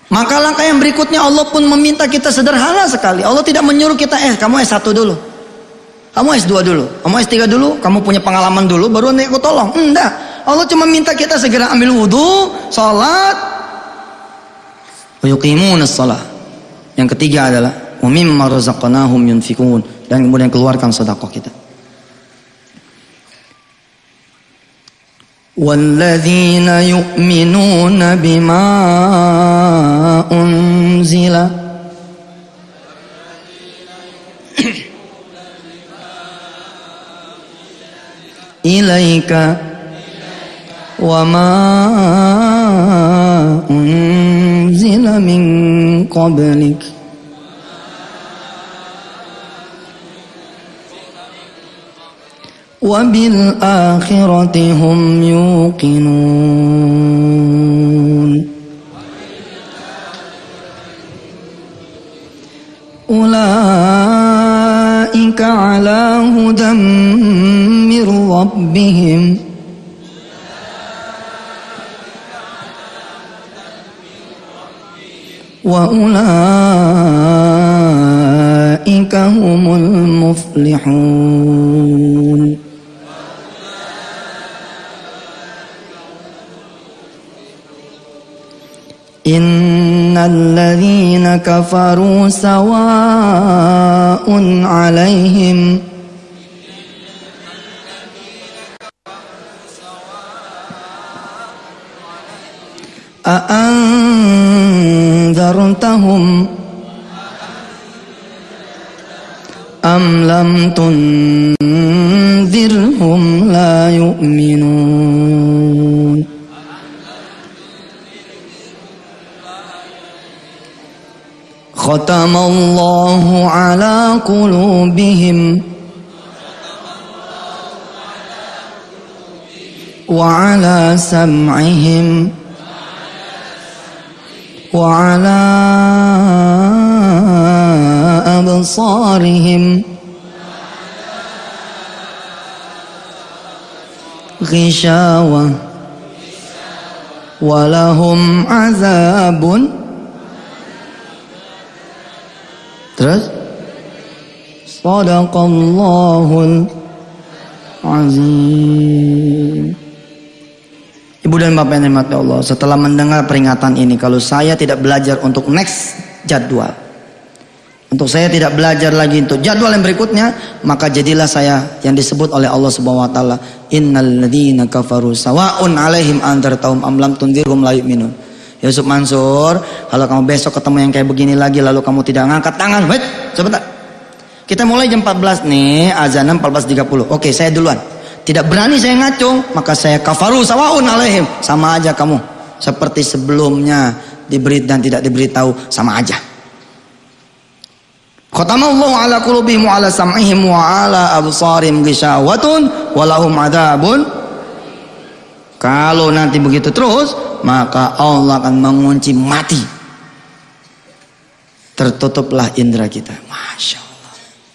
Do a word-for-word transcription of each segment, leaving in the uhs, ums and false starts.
Maka langkah yang berikutnya Allah pun meminta kita sederhana sekali. Allah tidak menyuruh kita, eh kamu S satu dulu, kamu S dua dulu, kamu S tiga dulu, kamu punya pengalaman dulu, baru nanti aku tolong. Enggak. Allah cuma minta kita segera ambil wudhu, sholat, wa yuqimunas shalah. Yang ketiga adalah wa mimma razaqnahum yunfikun, dan kemudian keluarkan sedekah kita. وَالَّذِينَ يُؤْمِنُونَ بِمَا أُنْزِلَ إِلَيْكَ وَمَا أُنْزِلَ مِنْ قَبْلِكَ وَبِالْآخِرَةِ هُمْ يُوقِنُونَ أُولَئِكَ عَلَى هُدًى مِّن رَّبِّهِمْ وَأُولَئِكَ هُمُ الْمُفْلِحُونَ. Innalladzina kafaru sawa'un 'alaihim a'anzartahum am lam tunzirhum la yu'minun. Khatamallahu ala qulubihim wa ala sam'ihim wa ala absarihim ghishawah wa lahum azabun. Terus Shadaqallahul azim. Ibu dan bapak yang dirahmati Allah, setelah mendengar peringatan ini, kalau saya tidak belajar untuk next jadwal, untuk saya tidak belajar lagi untuk jadwal yang berikutnya, maka jadilah saya yang disebut oleh Allah Subhanahu wa taala, innal ladzina kafaru sawa'un 'alaihim anzartahum am lam tunzirhum la yu'minun. Yusuf Mansur, kalau kamu besok ketemu yang kayak begini lagi lalu kamu tidak ngangkat tangan, wait, sebentar. Kita mulai jam empat belas nih, azan empat belas tiga puluh. Oke, saya duluan. Tidak berani saya ngaco, maka saya kafaru sawa'un 'alaihim. Sama aja kamu. Seperti sebelumnya diberi dan tidak diberitahu, sama aja. Khatamallahu ala qulubihim wa ala sam'ihim wa ala absarihim ghishawatun wa lahum adzabun. Kalau nanti begitu terus, maka Allah akan mengunci mati. Tertutuplah indera kita. Masya Allah.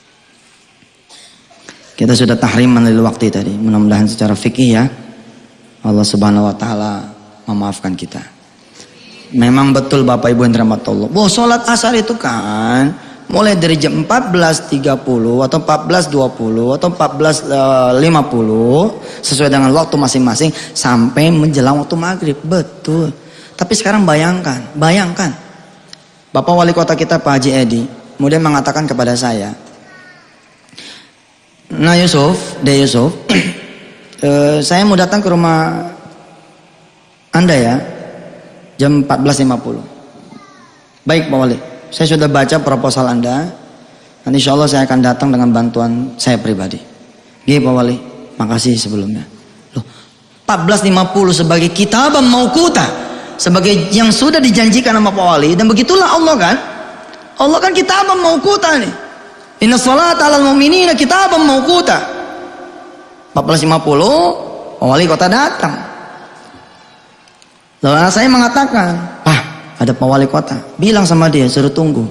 Kita sudah tahriman dari waktu tadi. Mudah-mudahan secara fikih ya, Allah Subhanahu wa taala memaafkan kita. Memang betul Bapak Ibu yang dirahmati Allah, bahwa sholat asar itu kan mulai dari jam empat belas tiga puluh atau empat belas dua puluh atau empat belas lima puluh sesuai dengan waktu masing-masing sampai menjelang waktu maghrib. Betul. Tapi sekarang bayangkan, bayangkan Bapak Wali Kota kita Pak Haji Edi kemudian mengatakan kepada saya, nah Yusuf, De Yusuf, eh, saya mau datang ke rumah Anda ya jam empat belas lima puluh. Baik Pak Wali, saya sudah baca proposal Anda, dan insya Allah saya akan datang dengan bantuan saya pribadi. Gini Pak Wali, makasih sebelumnya. Loh, empat belas lima puluh sebagai kitabam mauquta, sebagai yang sudah dijanjikan sama Pak Wali, dan begitulah Allah kan. Allah kan kitabam mauquta nih. Inna sholata alal mu'minina kitabam mauquta. empat belas lima puluh Pak Wali Kota datang. Lalu anak saya mengatakan, "Pak, ada Pak Wali Kota, bilang sama dia suruh tunggu."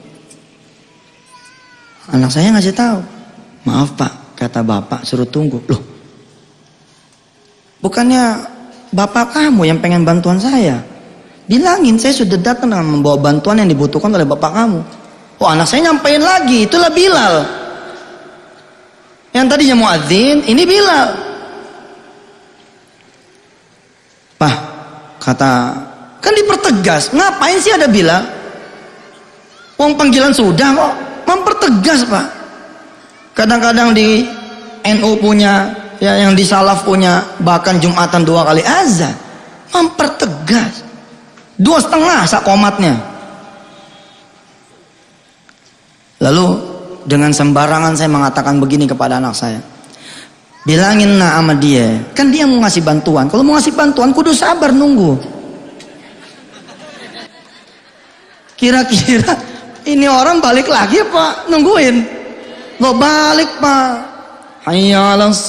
Anak saya ngasih tahu, "Maaf Pak, kata Bapak suruh tunggu." Loh, bukannya Bapak kamu yang pengen bantuan saya? Bilangin, saya sudah datang dengan membawa bantuan yang dibutuhkan oleh bapak kamu. Oh, anak saya nyampein lagi, itulah Bilal. Yang tadinya muadzin, ini Bilal. Pak, kata, kan dipertegas, ngapain sih ada Bilal? Wong panggilan sudah kok, mempertegas Pak. Kadang-kadang di N U punya, ya yang di Salaf punya, bahkan Jumatan dua kali azan, mempertegas. Dua setengah sak komatnya. Lalu dengan sembarangan saya mengatakan begini kepada anak saya, bilangin nah sama dia, kan dia mau ngasih bantuan. Kalau mau ngasih bantuan kudu sabar nunggu. Kira-kira ini orang balik lagi Pak, nungguin. Lo balik Pak. Hayya 'alas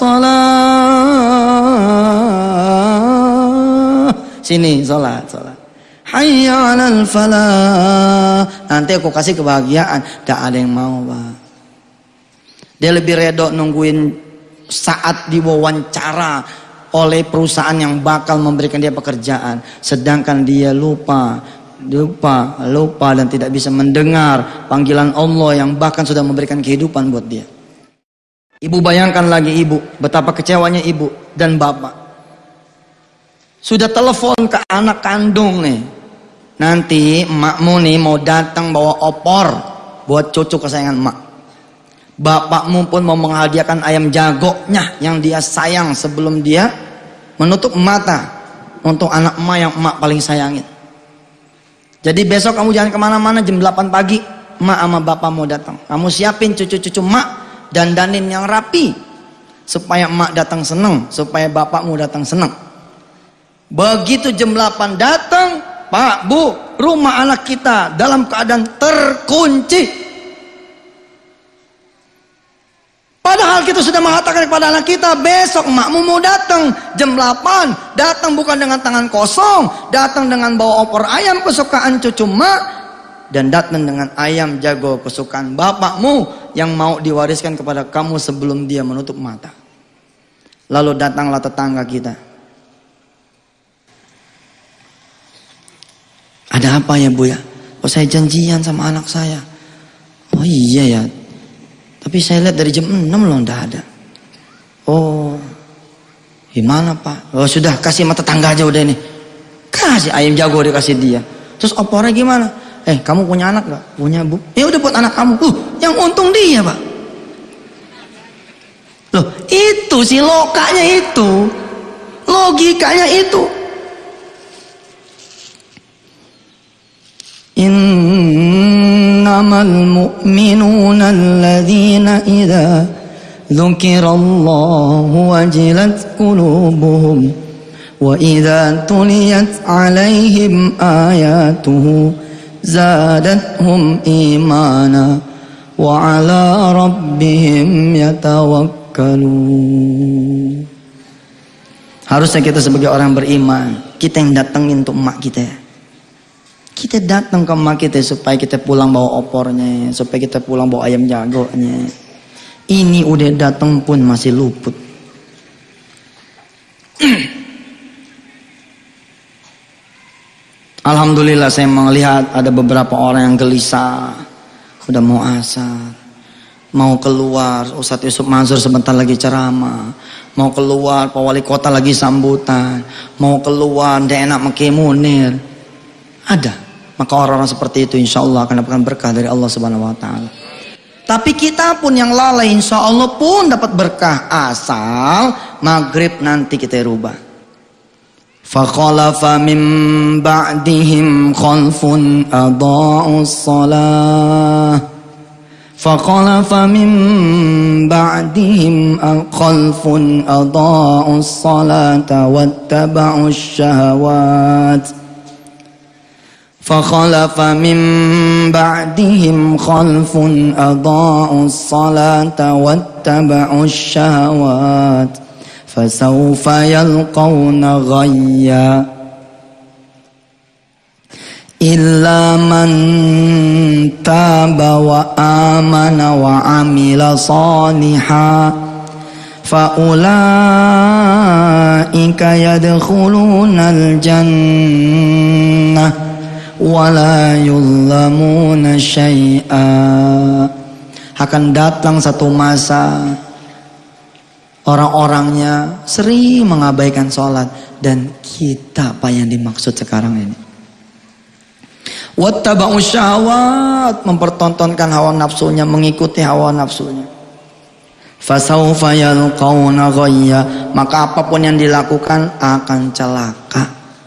shalah. Sini salat, salat. Hayya 'alal falah. Nanti aku kasih kebahagiaan. Gak ada yang mau Pak. Dia lebih redo nungguin saat diwawancara oleh perusahaan yang bakal memberikan dia pekerjaan, sedangkan dia lupa lupa lupa dan tidak bisa mendengar panggilan Allah yang bahkan sudah memberikan kehidupan buat dia. Ibu bayangkan lagi ibu, betapa kecewanya ibu dan bapak. Sudah telepon ke anak kandung nih, nanti emakmu nih mau datang bawa opor buat cucu kesayangan emak. Bapakmu pun mau menghadiahkan ayam jagonya yang dia sayang sebelum dia menutup mata untuk anak emak yang emak paling sayangin. Jadi besok kamu jangan kemana-mana, jam delapan pagi emak sama bapak mau datang. Kamu siapin cucu-cucu emak, dandanin yang rapi supaya emak datang seneng, supaya bapakmu datang seneng. Begitu jam delapan datang, Pak, Bu, rumah anak kita dalam keadaan terkunci. Padahal kita sudah mengatakan kepada anak kita, besok emakmu mau datang jam delapan, datang bukan dengan tangan kosong, datang dengan bawa opor ayam kesukaan cucu emak, dan datang dengan ayam jago kesukaan bapakmu yang mau diwariskan kepada kamu sebelum dia menutup mata. Lalu datanglah tetangga kita. Ada apa ya Bu ya? Oh saya janjian sama anak saya. Oh iya ya. Tapi saya lihat dari jam enam loh ndak ada. Oh. Gimana Pak? Oh sudah kasih sama tetangga aja udah ini. Kasih ayam jago dikasih dia. Terus opornya gimana? Eh kamu punya anak gak? Punya Bu. Ya udah buat anak kamu. Uh, yang untung dia Pak. Loh itu sih lokanya itu. Logikanya itu. Innamal mu'minuna alladhina idza dzukirallahu wajilat qulubuhum wa idza tuliyat 'alaihim ayatuhu zadatuhum imana wa 'ala rabbihim yatawakkalun. Harusnya kita sebagai orang beriman, kita yang datangin untuk emak kita ya. Kita datang ke emak kita supaya kita pulang bawa opornya, supaya kita pulang bawa ayam jagonya. Ini udah datang pun masih luput. Alhamdulillah saya melihat ada beberapa orang yang gelisah, udah mau asar, mau keluar. Ustadz Yusuf Mansur sebentar lagi ceramah, mau keluar Pak Wali Kota lagi sambutan, mau keluar dia enak make Munir. Ada. Maka orang-orang seperti itu insya Allah akan dapatkan berkah dari Allah Subhanahu Wa Taala. Tapi kita pun yang lalai insya Allah pun dapat berkah asal maghrib nanti kita rubah. Fakhalafa min ba'dihim khalfun adaa'us salah. Fakhalafa min ba'dihim khalfun adaa'us salata wattaba'us syahawat. فخلف من بعدهم خلف أضاعوا الصلاة واتبعوا الشهوات فسوف يلقون غيا إلا من تاب وآمن وعمل صالحا faulaika yadkhulunal jannah wala yuzlamuna syai'a. Akan datang satu masa orang-orangnya sering mengabaikan sholat, dan kita apa yang dimaksud sekarang ini. Wattaba'u syahwat, mempertontonkan hawa nafsunya, mengikuti hawa nafsunya. Fasawfa yalqawna ghayya, maka apapun yang dilakukan akan celaka.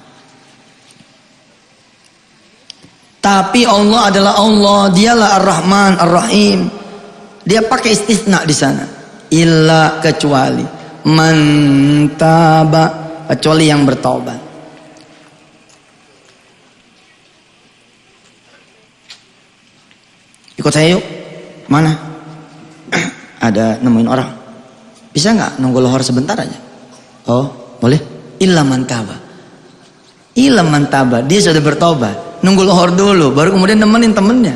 Tapi Allah adalah Allah, dialah Ar-Rahman Ar-Rahim. Dia pakai istisna di sana. Illa, kecuali man taba, kecuali yang bertaubat. Ikut saya yuk. Mana? Ada nemuin orang. Bisa nggak nunggu lohor sebentar aja? Oh, boleh. Illa man taba. Illa man taba, dia sudah bertobat. Nunggu lohor dulu, baru kemudian nemenin temennya.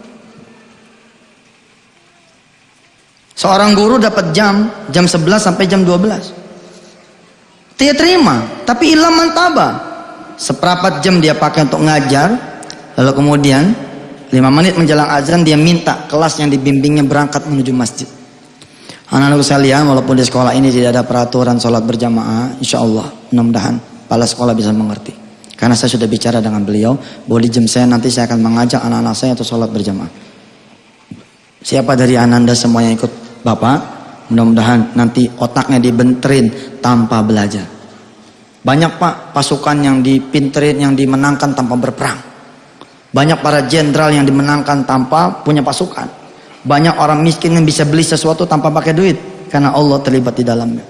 Seorang guru dapat jam, jam sebelas sampai jam dua belas. Dia terima, tapi illa man taba. Seperempat jam dia pakai untuk ngajar, lalu kemudian lima menit menjelang azan dia minta kelas yang dibimbingnya berangkat menuju masjid. Anak-anak sekalian, walaupun di sekolah ini tidak ada peraturan sholat berjamaah, insya Allah mudah-mudahan kepala sekolah bisa mengerti. Karena saya sudah bicara dengan beliau, bahwa di jam saya nanti saya akan mengajak anak-anak saya untuk sholat berjamaah. Siapa dari ananda semua yang ikut Bapak, mudah-mudahan nanti otaknya dibenterin tanpa belajar. Banyak Pak pasukan yang dipinterin, yang dimenangkan tanpa berperang. Banyak para jenderal yang dimenangkan tanpa punya pasukan. Banyak orang miskin yang bisa beli sesuatu tanpa pakai duit, karena Allah terlibat di dalamnya.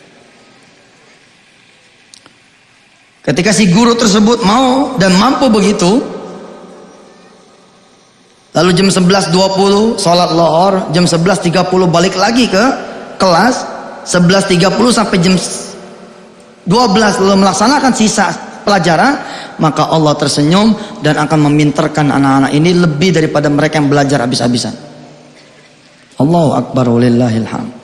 Ketika si guru tersebut mau dan mampu begitu, lalu jam sebelas dua puluh sholat lohor, jam sebelas tiga puluh balik lagi ke kelas, sebelas tiga puluh sampai jam dua belas lalu melaksanakan sisa pelajaran, maka Allah tersenyum dan akan meminterkan anak-anak ini lebih daripada mereka yang belajar habis-habisan. Allahu Akbar walillahil hamd.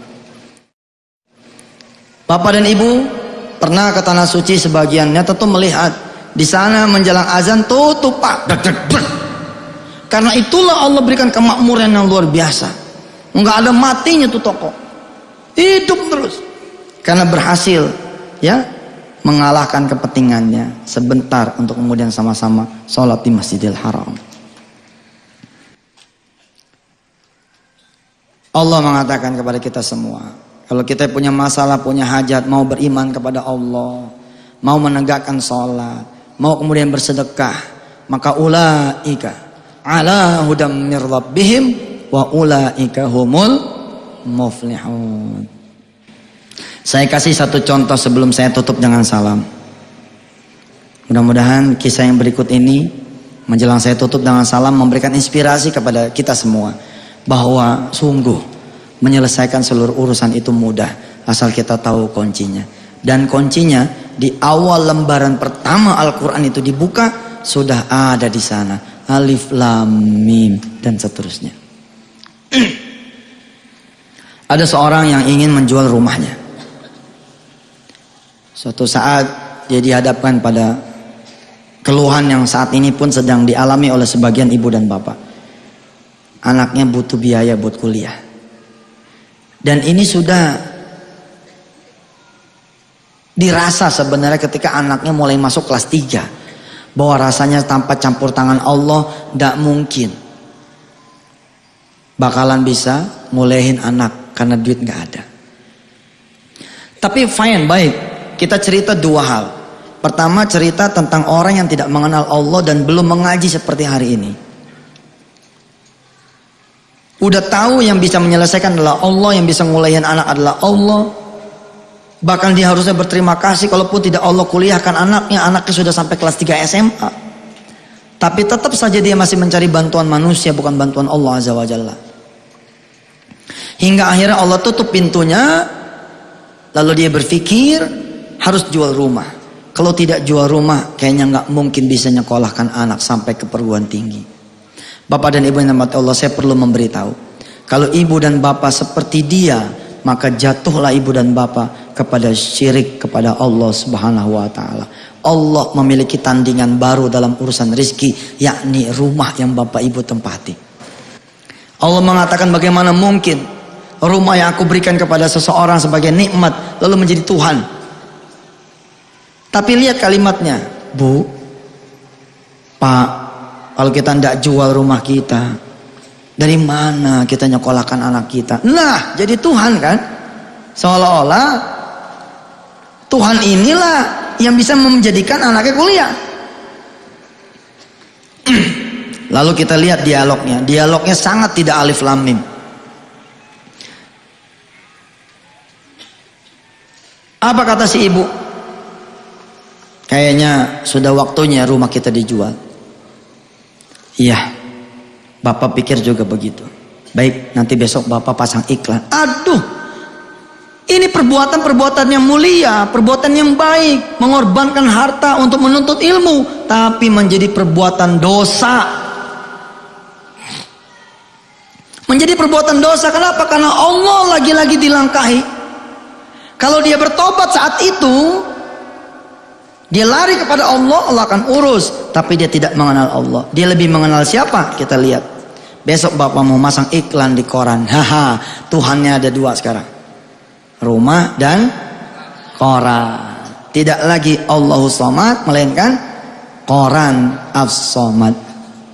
Bapak dan Ibu pernah ke Tanah Suci sebagiannya tentu melihat di sana menjelang azan tutup Pak. Karena itulah Allah berikan kemakmuran yang luar biasa. Enggak ada matinya tuh toko. Hidup terus. Karena berhasil ya mengalahkan kepentingannya sebentar untuk kemudian sama-sama sholat di Masjidil Haram. Allah mengatakan kepada kita semua, kalau kita punya masalah, punya hajat, mau beriman kepada Allah, mau menegakkan sholat, mau kemudian bersedekah, maka ulaika ala hudam mir rabbihim wa ulaika humul muflihun. Saya kasih satu contoh sebelum saya tutup dengan salam. Mudah-mudahan kisah yang berikut ini menjelang saya tutup dengan salam memberikan inspirasi kepada kita semua, bahwa sungguh menyelesaikan seluruh urusan itu mudah asal kita tahu kuncinya. Dan kuncinya di awal lembaran pertama Al-Quran itu dibuka sudah ada di sana, alif lam mim dan seterusnya. Ada seorang yang ingin menjual rumahnya. Suatu saat dia dihadapkan pada keluhan yang saat ini pun sedang dialami oleh sebagian ibu dan bapak. Anaknya butuh biaya buat kuliah. Dan ini sudah dirasa sebenarnya ketika anaknya mulai masuk kelas tiga. Bahwa rasanya tanpa campur tangan Allah tidak mungkin bakalan bisa ngulehin anak karena duit gak ada. Tapi fine, baik. Kita cerita dua hal. Pertama, cerita tentang orang yang tidak mengenal Allah dan belum mengaji seperti hari ini. Udah tahu yang bisa menyelesaikan adalah Allah, yang bisa ngulehin anak adalah Allah. Bahkan dia harusnya berterima kasih kalaupun tidak Allah kuliahkan anaknya, anaknya sudah sampai kelas tiga S M A. Tapi tetap saja dia masih mencari bantuan manusia, bukan bantuan Allah Azza wa Jalla. Hingga akhirnya Allah tutup pintunya, lalu dia berpikir harus jual rumah. Kalau tidak jual rumah, kayaknya nggak mungkin bisa nyekolahkan anak sampai ke perguruan tinggi. Bapak dan Ibu yang dirahmati Allah, saya perlu memberitahu, kalau ibu dan bapak seperti dia maka jatuhlah ibu dan bapak kepada syirik kepada Allah Subhanahu wa taala. Allah memiliki tandingan baru dalam urusan rizki, yakni rumah yang bapak ibu tempati. Allah mengatakan, bagaimana mungkin rumah yang aku berikan kepada seseorang sebagai nikmat lalu menjadi Tuhan. Tapi lihat kalimatnya, Bu, Pak, kalau kita tidak jual rumah kita, dari mana kita nyekolahkan anak kita? Nah, jadi Tuhan kan? Seolah-olah Tuhan inilah yang bisa menjadikan anaknya kuliah. Lalu kita lihat dialognya. Dialognya sangat tidak alif lam mim. Apa kata si ibu? Kayaknya sudah waktunya rumah kita dijual. Iya, bapak pikir juga begitu. Baik, nanti besok bapak pasang iklan. Aduh, ini perbuatan-perbuatan yang mulia, perbuatan yang baik, mengorbankan harta untuk menuntut ilmu, tapi menjadi perbuatan dosa. Menjadi perbuatan dosa, kenapa? Karena Allah lagi-lagi dilangkahi. Kalau dia bertobat saat itu, dia lari kepada Allah, Allah akan urus. Tapi dia tidak mengenal Allah. Dia lebih mengenal siapa? Kita lihat. Besok bapak mau masang iklan di koran. Haha, Tuhannya ada dua sekarang. Rumah dan koran. Tidak lagi Allahus Somad, melainkan koran As-Somad.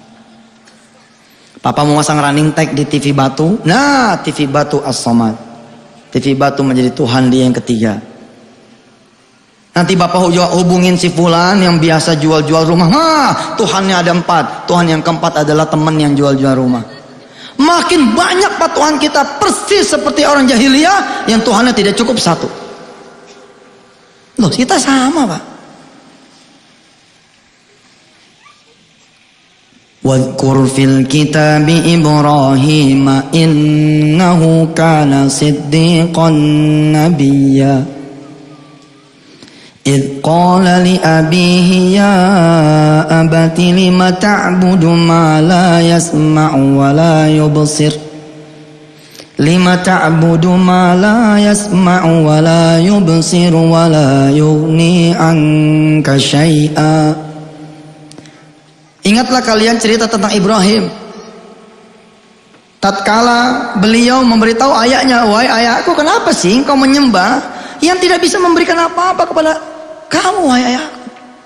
Papa mau masang running tag di T V Batu. Nah, T V Batu As-Somad. T V Batu menjadi Tuhan dia yang ketiga. Nanti bapak hubungin si fulan yang biasa jual-jual rumah. Nah, Tuhannya ada empat. Tuhan yang keempat adalah teman yang jual-jual rumah. Makin banyak patuhan kita persis seperti orang jahiliyah yang Tuhannya tidak cukup satu. Loh, kita sama, Pak. Wadhkur fil kitabi Ibrahim innahu kana siddiqan nabiyya. Idh qala li abihi ya abati lima ta'budu ma la yasma'u wa la yubsir. Lima ta'budu ma la yasma'u wa la yubsir wa la yughni anka syai'a. Ingatlah kalian cerita tentang Ibrahim. Tatkala beliau memberitahu ayahnya, wahai ayahku, kenapa sih engkau menyembah yang tidak bisa memberikan apa-apa kepada kamu, wahai ayahku?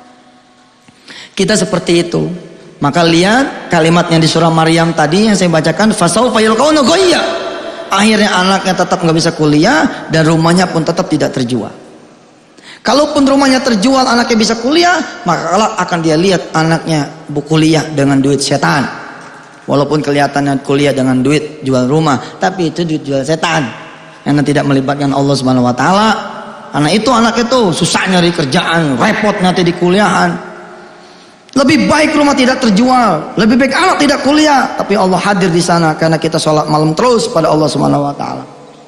Kita seperti itu. Maka lihat kalimatnya di surah Maryam tadi yang saya bacakan, fasaufa yalqauna ghayya. Akhirnya anaknya tetap nggak bisa kuliah dan rumahnya pun tetap tidak terjual. Kalaupun rumahnya terjual, anaknya bisa kuliah, maka kelak akan dia lihat anaknya kuliah dengan duit setan. Walaupun kelihatannya kuliah dengan duit jual rumah, tapi itu duit jual setan yang tidak melibatkan Allah Subhanahu wa taala. Karena itu anak itu susah nyari kerjaan, repot nanti di kuliahan. Lebih baik rumah tidak terjual, lebih baik anak tidak kuliah, tapi Allah hadir di sana karena kita sholat malam terus pada Allah Subhanahu wa taala.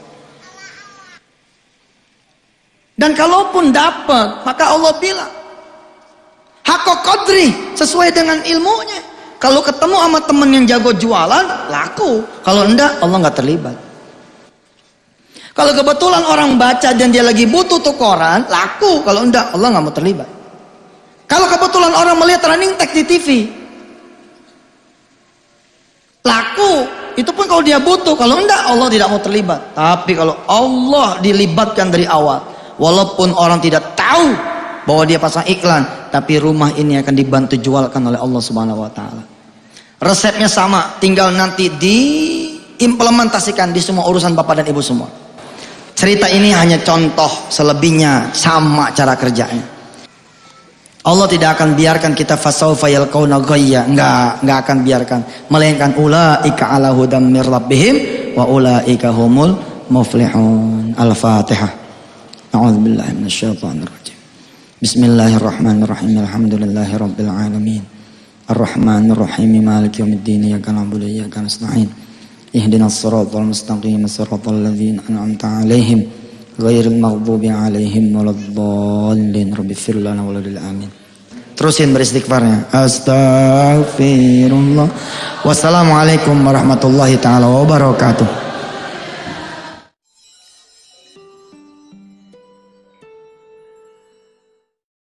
Dan kalaupun dapat, maka Allah bilang hakko qadri, sesuai dengan ilmunya. Kalau ketemu sama temen yang jago jualan, laku. Kalau enggak, Allah nggak terlibat. Kalau kebetulan orang baca dan dia lagi butuh tuh koran, laku. Kalau enggak, Allah nggak mau terlibat. Kalau kebetulan orang melihat running tag di T V, laku. Itu pun kalau dia butuh. Kalau enggak, Allah tidak mau terlibat. Tapi kalau Allah dilibatkan dari awal, walaupun orang tidak tahu bahwa dia pasang iklan, tapi rumah ini akan dibantu jualkan oleh Allah Subhanahu wa taala. Resepnya sama, tinggal nanti diimplementasikan di semua urusan bapak dan ibu semua. Cerita ini hanya contoh, selebihnya sama cara kerjanya. Allah tidak akan biarkan kita fasaufa yalqauna ghayya, enggak, enggak akan biarkan, melainkan ulaika ala hudam mir rabbihim wa ulaika humul muflihun. Al-Fatihah. A'udzubillahi minasyaitonir rajim. Bismillahirrahmanirrahim. Alhamdulillahi rabbil alamin. Ar-Rahmanir Rahim. Maliki yaumiddin. Iyyaka na'budu wa iyyaka nasta'in. Ihdinas siratal mustaqim. Siratal ladzina an'amta 'alaihim ghairil maghdubi 'alaihim waladdallin. Rabbighfir lana wa lil amin. Terusin beristighfarnya. Astaghfirullah. Wassalamualaikum warahmatullahi taala wabarakatuh.